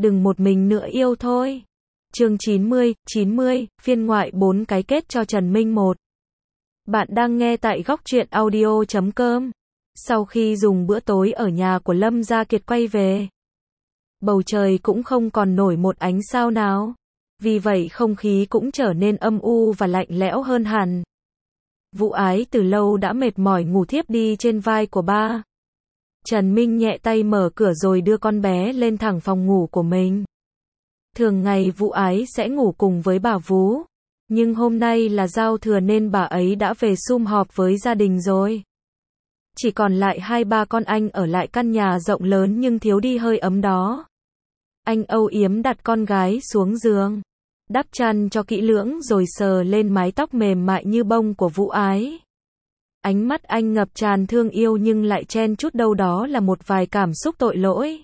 đừng một mình nữa yêu thôi. Chương 90, phiên ngoại 4 cái kết cho Trần Minh 1. Bạn đang nghe tại góc truyện audio.com. Sau khi dùng bữa tối ở nhà của Lâm Gia Kiệt quay về, bầu trời cũng không còn nổi một ánh sao nào. Vì vậy không khí cũng trở nên âm u và lạnh lẽo hơn hẳn. Vũ Ái từ lâu đã mệt mỏi ngủ thiếp đi trên vai của ba. Trần Minh nhẹ tay mở cửa rồi đưa con bé lên thẳng phòng ngủ của mình. Thường ngày Vũ Ái sẽ ngủ cùng với bà Vú, nhưng hôm nay là giao thừa nên bà ấy đã về sum họp với gia đình rồi. Chỉ còn lại hai ba con anh ở lại căn nhà rộng lớn nhưng thiếu đi hơi ấm đó. Anh âu yếm đặt con gái xuống giường, đắp chăn cho kỹ lưỡng rồi sờ lên mái tóc mềm mại như bông của Vũ Ái. Ánh mắt anh ngập tràn thương yêu nhưng lại chen chút đâu đó là một vài cảm xúc tội lỗi.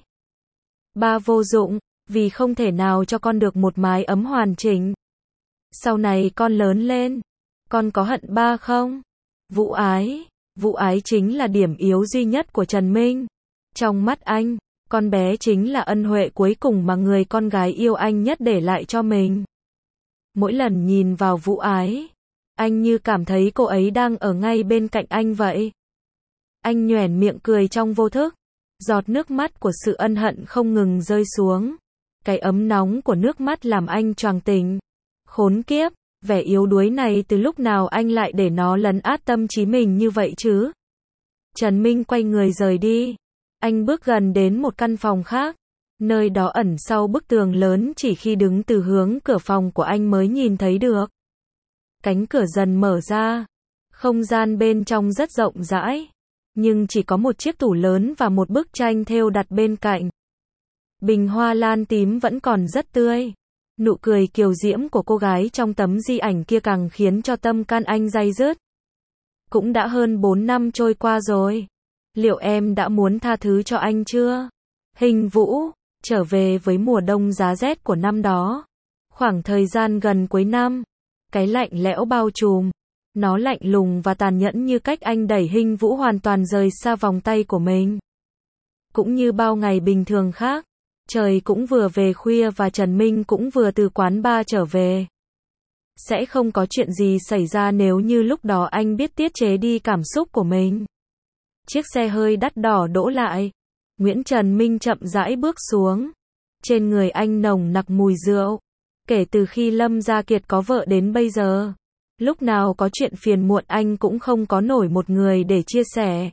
Ba vô dụng, vì không thể nào cho con được một mái ấm hoàn chỉnh. Sau này con lớn lên, con có hận ba không? Vũ Ái chính là điểm yếu duy nhất của Trần Minh. Trong mắt anh, con bé chính là ân huệ cuối cùng mà người con gái yêu anh nhất để lại cho mình. Mỗi lần nhìn vào Vũ Ái, anh như cảm thấy cô ấy đang ở ngay bên cạnh anh vậy. Anh nhoẻn miệng cười trong vô thức. Giọt nước mắt của sự ân hận không ngừng rơi xuống. Cái ấm nóng của nước mắt làm anh choàng tỉnh. Khốn kiếp, vẻ yếu đuối này từ lúc nào anh lại để nó lấn át tâm trí mình như vậy chứ? Trần Minh quay người rời đi. Anh bước gần đến một căn phòng khác. Nơi đó ẩn sau bức tường lớn, chỉ khi đứng từ hướng cửa phòng của anh mới nhìn thấy được. Cánh cửa dần mở ra. Không gian bên trong rất rộng rãi, nhưng chỉ có một chiếc tủ lớn và một bức tranh thêu đặt bên cạnh. Bình hoa lan tím vẫn còn rất tươi. Nụ cười kiều diễm của cô gái trong tấm di ảnh kia càng khiến cho tâm can anh day dứt. Cũng đã hơn 4 năm trôi qua rồi. Liệu em đã muốn tha thứ cho anh chưa? Hình Vũ, trở về với mùa đông giá rét của năm đó. Khoảng thời gian gần cuối năm, cái lạnh lẽo bao trùm. Nó lạnh lùng và tàn nhẫn như cách anh đẩy Hình Vũ hoàn toàn rời xa vòng tay của mình. Cũng như bao ngày bình thường khác, trời cũng vừa về khuya và Trần Minh cũng vừa từ quán bar trở về. Sẽ không có chuyện gì xảy ra nếu như lúc đó anh biết tiết chế đi cảm xúc của mình. Chiếc xe hơi đắt đỏ đỗ lại. Nguyễn Trần Minh chậm rãi bước xuống. Trên người anh nồng nặc mùi rượu. Kể từ khi Lâm Gia Kiệt có vợ đến bây giờ, lúc nào có chuyện phiền muộn anh cũng không có nổi một người để chia sẻ.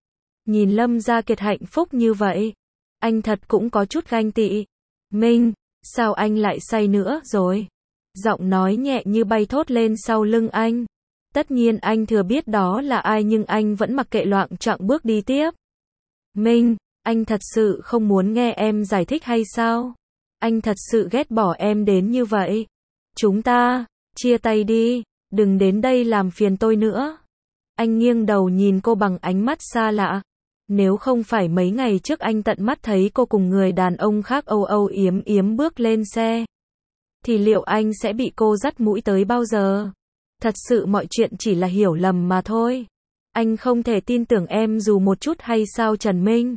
Nhìn Lâm Gia Kiệt hạnh phúc như vậy, anh thật cũng có chút ganh tị. Minh, sao anh lại say nữa rồi? Giọng nói nhẹ như bay thốt lên sau lưng anh. Tất nhiên anh thừa biết đó là ai nhưng anh vẫn mặc kệ loạng choạng bước đi tiếp. Minh, anh thật sự không muốn nghe em giải thích hay sao? Anh thật sự ghét bỏ em đến như vậy. Chúng ta, chia tay đi, đừng đến đây làm phiền tôi nữa. Anh nghiêng đầu nhìn cô bằng ánh mắt xa lạ. Nếu không phải mấy ngày trước anh tận mắt thấy cô cùng người đàn ông khác âu âu yếm yếm bước lên xe, thì liệu anh sẽ bị cô dắt mũi tới bao giờ? Thật sự mọi chuyện chỉ là hiểu lầm mà thôi. Anh không thể tin tưởng em dù một chút hay sao Trần Minh?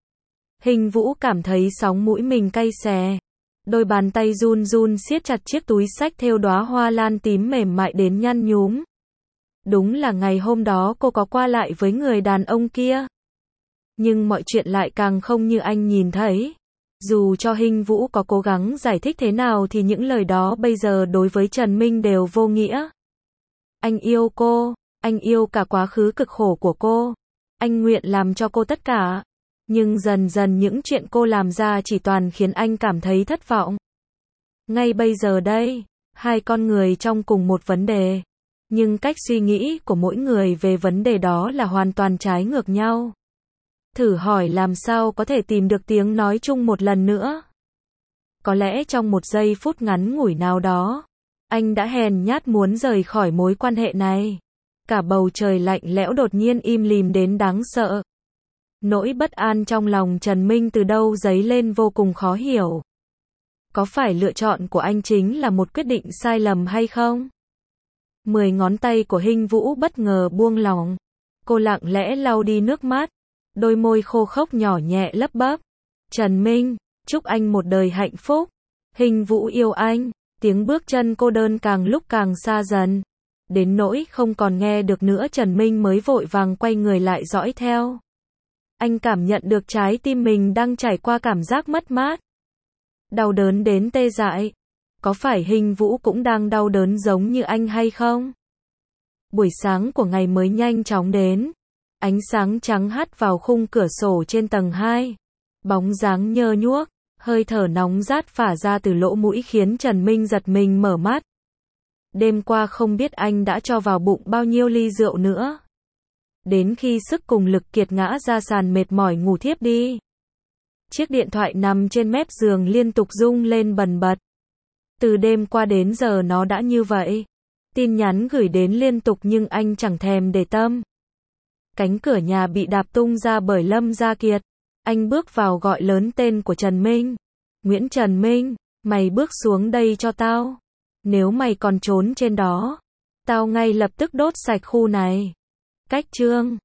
Hình Vũ cảm thấy sóng mũi mình cay xè. Đôi bàn tay run run siết chặt chiếc túi xách thêu đóa hoa lan tím mềm mại đến nhăn nhúm. Đúng là ngày hôm đó cô có qua lại với người đàn ông kia. Nhưng mọi chuyện lại càng không như anh nhìn thấy. Dù cho Hình Vũ có cố gắng giải thích thế nào thì những lời đó bây giờ đối với Trần Minh đều vô nghĩa. Anh yêu cô, anh yêu cả quá khứ cực khổ của cô. Anh nguyện làm cho cô tất cả. Nhưng dần dần những chuyện cô làm ra chỉ toàn khiến anh cảm thấy thất vọng. Ngay bây giờ đây, hai con người trong cùng một vấn đề. Nhưng cách suy nghĩ của mỗi người về vấn đề đó là hoàn toàn trái ngược nhau. Thử hỏi làm sao có thể tìm được tiếng nói chung một lần nữa? Có lẽ trong một giây phút ngắn ngủi nào đó, anh đã hèn nhát muốn rời khỏi mối quan hệ này. Cả bầu trời lạnh lẽo đột nhiên im lìm đến đáng sợ. Nỗi bất an trong lòng Trần Minh từ đâu dấy lên vô cùng khó hiểu. Có phải lựa chọn của anh chính là một quyết định sai lầm hay không? 10 ngón tay của Hình Vũ bất ngờ buông lỏng. Cô lặng lẽ lau đi nước mắt. Đôi môi khô khốc nhỏ nhẹ lấp bắp. Trần Minh, Chúc anh một đời hạnh phúc. Hình Vũ yêu anh. Tiếng bước chân cô đơn càng lúc càng xa dần. Đến nỗi không còn nghe được nữa, Trần Minh mới vội vàng quay người lại dõi theo. Anh cảm nhận được trái tim mình đang trải qua cảm giác mất mát. Đau đớn đến tê dại. Có phải Hình Vũ cũng đang đau đớn giống như anh hay không? Buổi sáng của ngày mới nhanh chóng đến. Ánh sáng trắng hắt vào khung cửa sổ trên tầng 2. Bóng dáng nhơ nhuốc, hơi thở nóng rát phả ra từ lỗ mũi khiến Trần Minh giật mình mở mắt. Đêm qua không biết anh đã cho vào bụng bao nhiêu ly rượu nữa. Đến khi sức cùng lực kiệt ngã ra sàn mệt mỏi ngủ thiếp đi. Chiếc điện thoại nằm trên mép giường liên tục rung lên bần bật. Từ đêm qua đến giờ nó đã như vậy. Tin nhắn gửi đến liên tục nhưng anh chẳng thèm để tâm. Cánh cửa nhà bị đạp tung ra bởi Lâm Gia Kiệt. Anh bước vào gọi lớn tên của Trần Minh. Nguyễn Trần Minh, mày bước xuống đây cho tao. Nếu mày còn trốn trên đó, tao ngay lập tức đốt sạch khu này. Cách chương